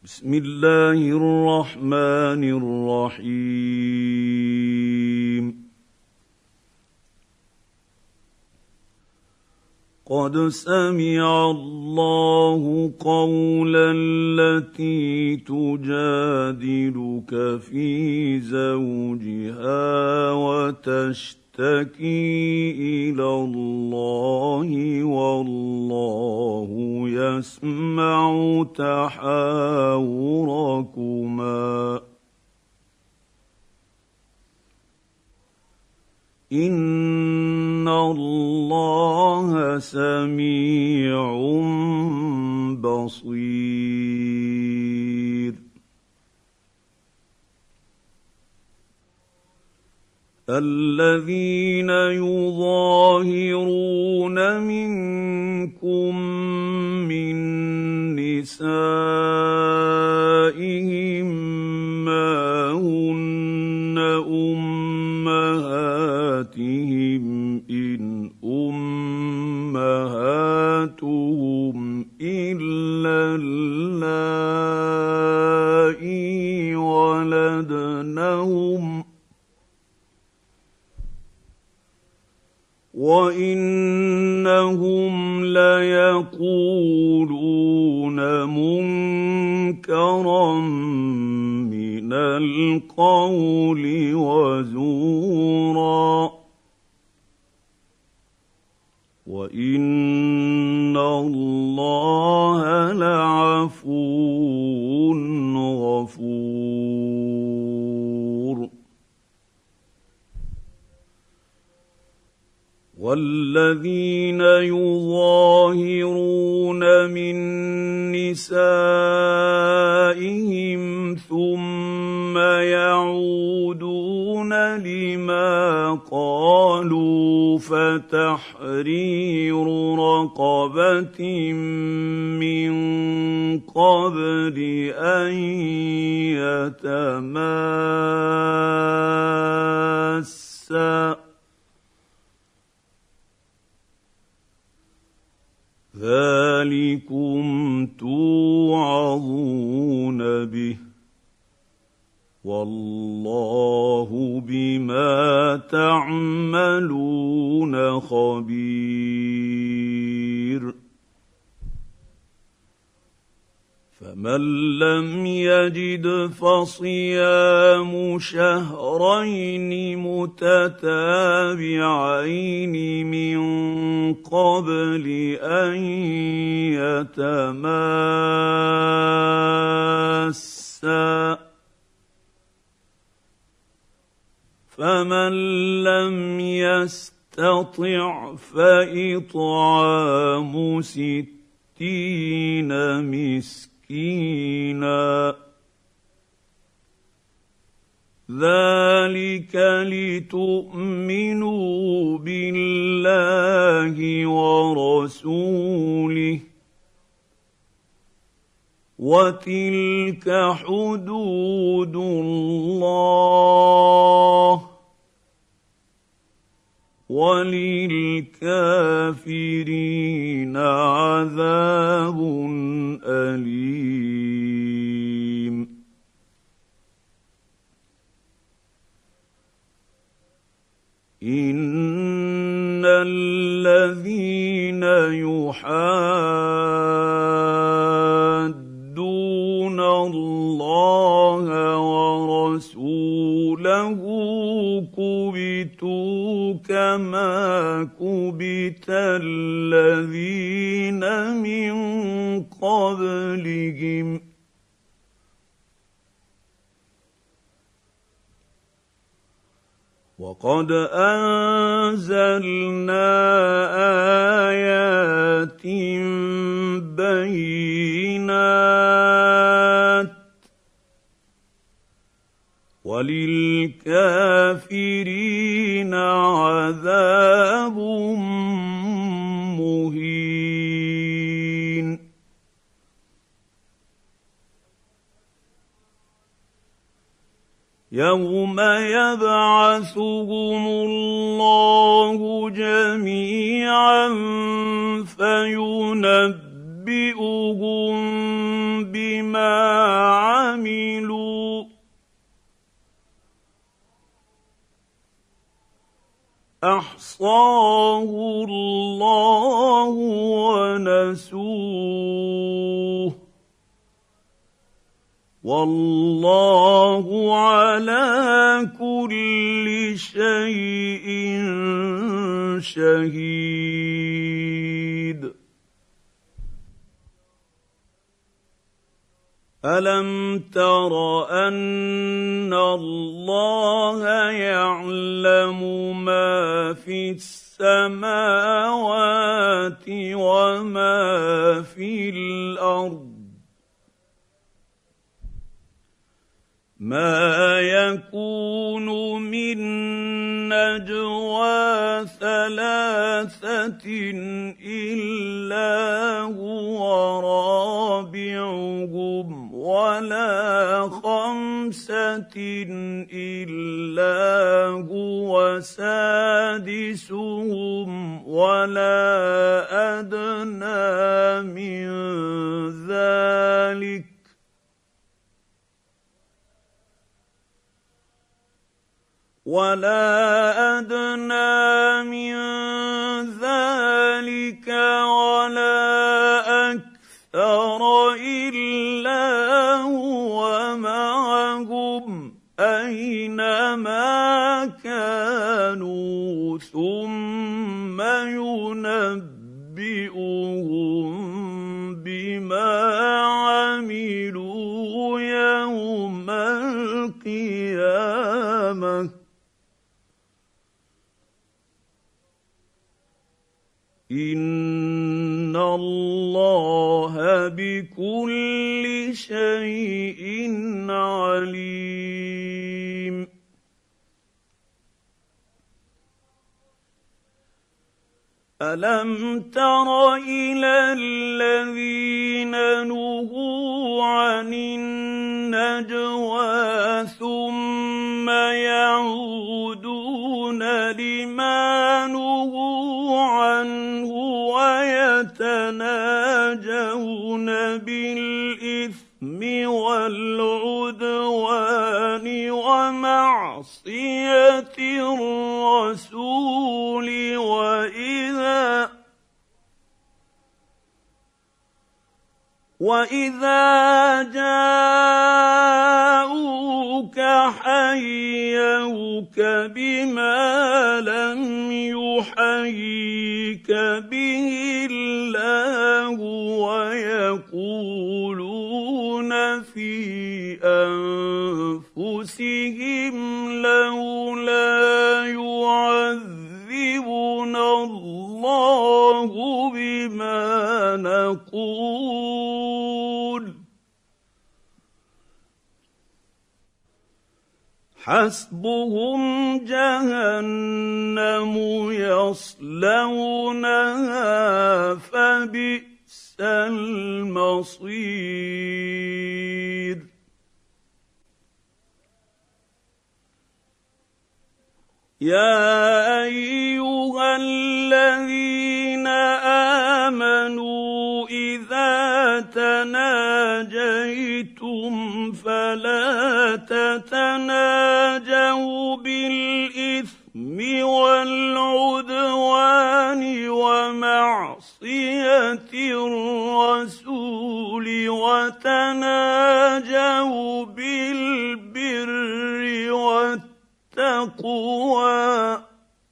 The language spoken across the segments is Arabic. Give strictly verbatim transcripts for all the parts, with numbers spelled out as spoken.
بسم الله الرحمن الرحيم قد سمع الله قول التي تجادلك في زوجها وتشتكي إلى الله والله يسمع تحاوركما إن الله سميع بصير الذين يظاهرون منكم من نسائهم ما هن أمهاتهم إن أمهاتهم إلا اللائي ولدنهم وإنهم ليقولون منكرا من القول وزورا وإن الله لعفو غفور والذين يظاهرون من نسائهم ثم يعودون لما قالوا فتحرير رقبة من قبل أن يتماسا ذلكم توعظون به والله بما تعملون خبير فمن لم يجد فصيام شهرين متتابعين من قبل أن يتماسا فمن لم يستطع فإطعام ستين مسكينا ذلك لتؤمنوا بالله ورسوله وتلك حدود الله وللكافرين عذاب أليم إن الذين يحادون الله ورسوله كبتوا كما كبت الذين من قبلهم وقد أنزلنا آيات بينات وللكافرين عذاب مهين يوم يبعثهم الله جميعا فينبئهم بما عملوا احصاه الله ونسوه والله على كل شيء شهيد. ألم تر أن الله يعلم ما في السماوات وما في الأرض ما يكون من نجوى ثلاثة إلا هو رابعهم ولا خمسة إلا هو سادسهم ولا أدنى من ذلك ولا أدنى من ذلك ولا أكثر إلا هو معهم أينما كانوا ثم ينبئهم بما عملوا يوم القيامة إن الله بكل شيء عليم. ألم تر إلى الذين نهوا عن النجوى ثم يعودون لما نهوا عنه ويتناجون بالإثم والعدوان ومعصية الرسول وإذا وإذا جاءوك حيوك بما لم يحييك به الله ويقولون في أنفسهم لولا يعذبنا الله بما نقول حسبهم جهنم يصلونها فبئس المصير. يا أيها الذين آمنوا إذا تناجيتم فلا تتناجوا بالإثم والعدوان ومعصية الرسول وتناجوا بالبر والتقوى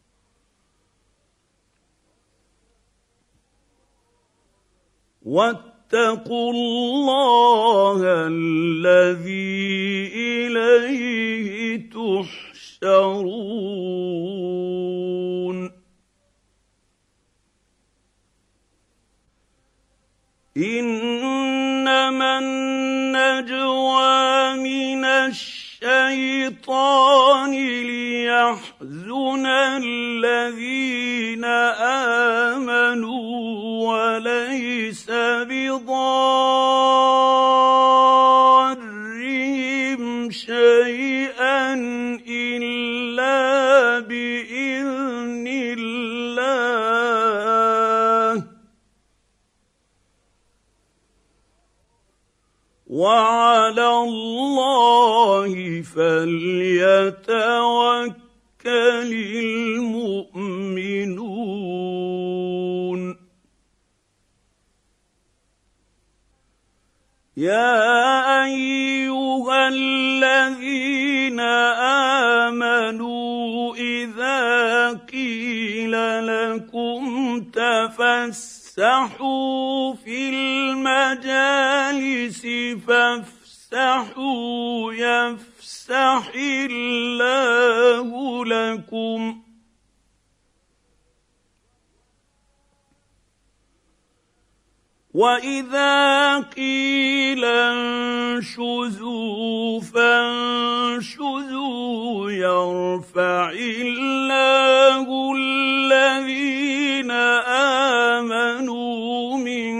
واتقوا الله الذي إليه تحشرون. إنما النجوى من الشيطان ليحزن الذين آمنوا وليس بضارهم شيئا إلا بإذن الله وعلى الله فليتوكل المؤمنون. يا أيها الذين آمنوا إذا قيل لكم تفسحوا في المجالس فافسحوا يفسح الله لكم. وإذا قيل انشزوا فانشزوا يرفع الله الذين آمنوا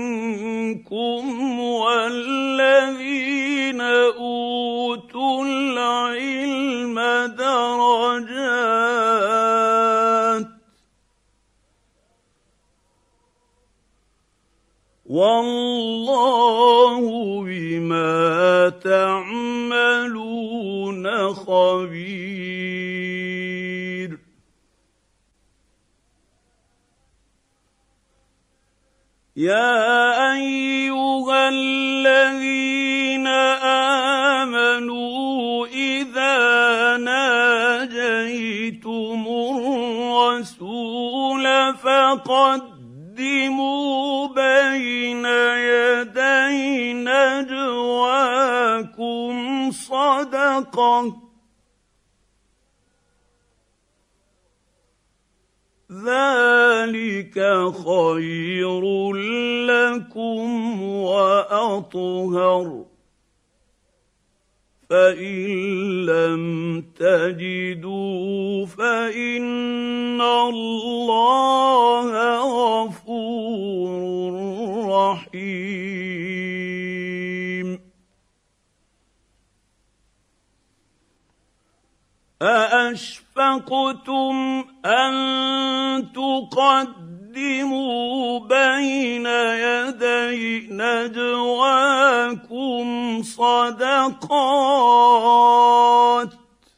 منكم والذين أوتوا العلم درجات والله بما تعملون خبير. يا أيها الذين آمنوا إذا ناجيتم الرسول فقدموا بين يدي نجواكم صدقة ذلك خير لكم وأطهر فإن لم تجدوا فإن الله غفور رحيم. أأشفقتم أن تقدموا بين يدي نجواكم صدقات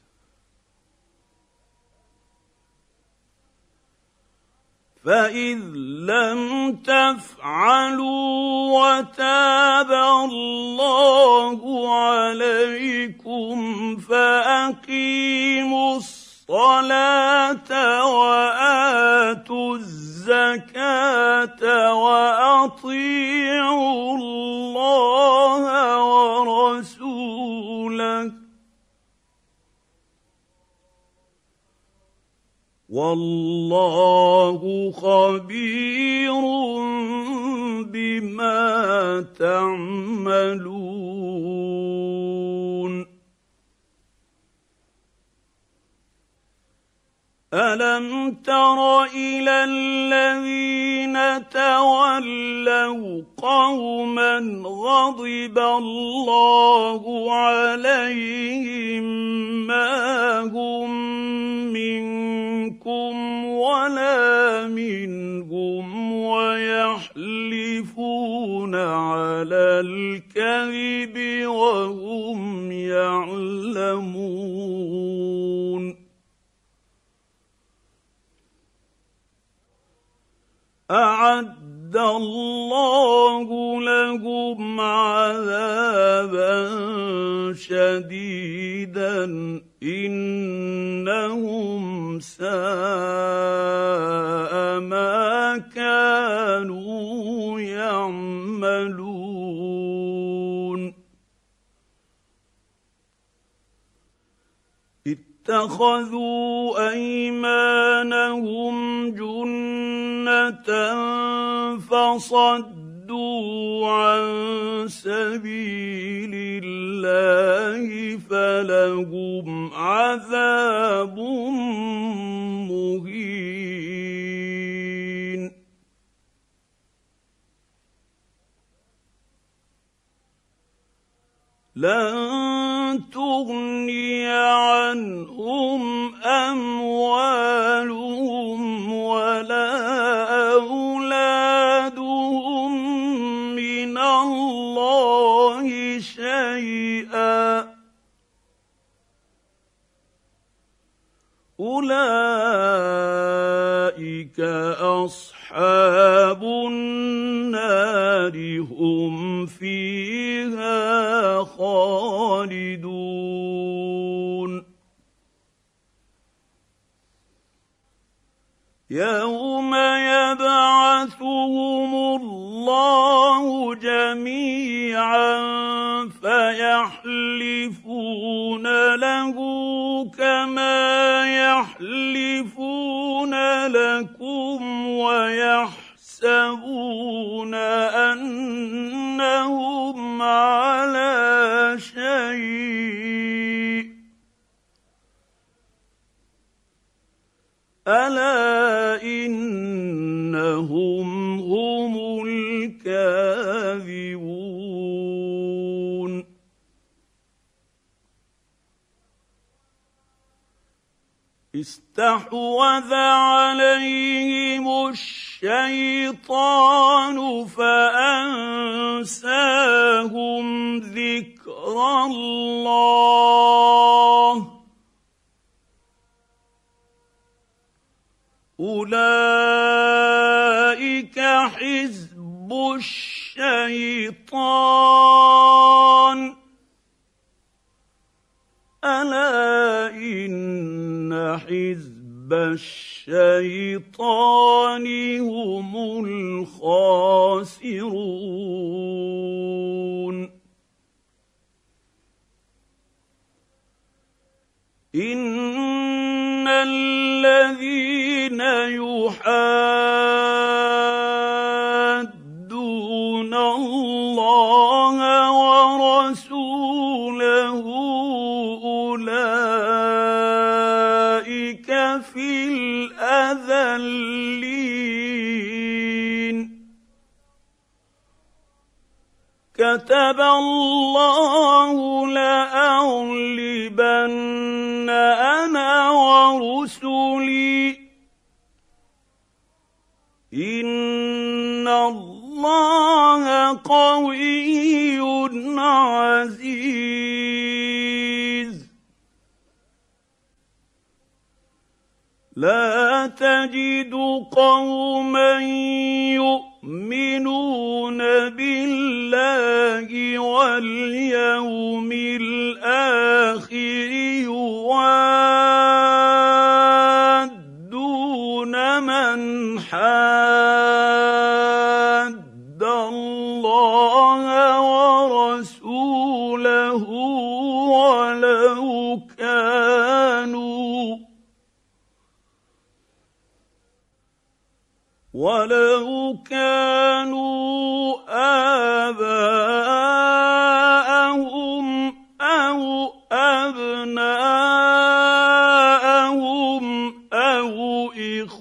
فإذ لم تفعلوا وتاب الله عليكم فأقيموا الصلاة وآتوا الزكاة وأطيعوا الله ورسوله والله خبير بما تعملون. ألم تر إلى الذين تولوا قوما غضب الله عليهم ما هم منكم ولا منهم ويحلفون على الكذب وهم يعلمون. أعد الله لهم عذابا شديدا إنهم ساء ما كانوا يعملون. اتخذوا أيمانهم جنة فصدوا عن سبيل الله فلهم عذاب مهين. لن تغني عنهم أموالهم ولا أولادهم من الله شيئا أولئك أصحاب النار هم فيها خالدون يوم يبعثهم الله جميعا فيحلفون له كما يحلفون لكم ويحسبون أنهم على شيء ألا إنهم هم الكاذبون استحوذ عليهم الشيطان فأنساهم ذكر الله أولئك حزب الشيطان ألا إن حزب الشيطان هم الخاسرون إن الذين يحادون الله ورسوله أولئك في الأذلين كتب الله لأغلبن أنا ورسلي إن الله قوي عزيز لا تجد قوما يؤمنون بالله واليوم الآخر يوادون من حاد الله ورسوله ولو كانوا ولو كانوا آباءهم أو أبناءهم أو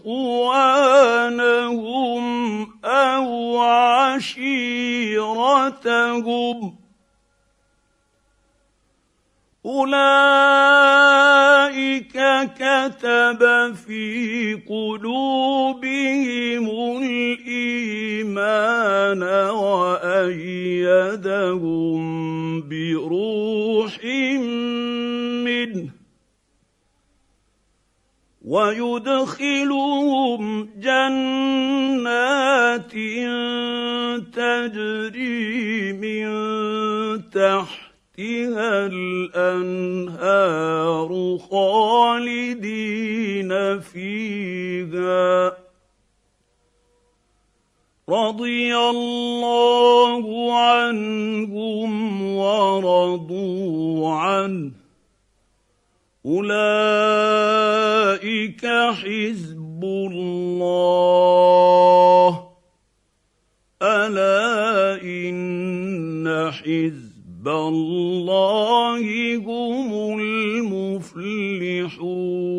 إخوانهم أو عشيرتهم أولئك كتب في قلوبهم الإيمان وأيدهم بروح منه ويدخلهم جنات تجري من تحت تحتها الأنهار خالدين فيها رضي الله عنهم ورضوا عنه أولئك حزب الله ألا إن حزب الله هم المفلحون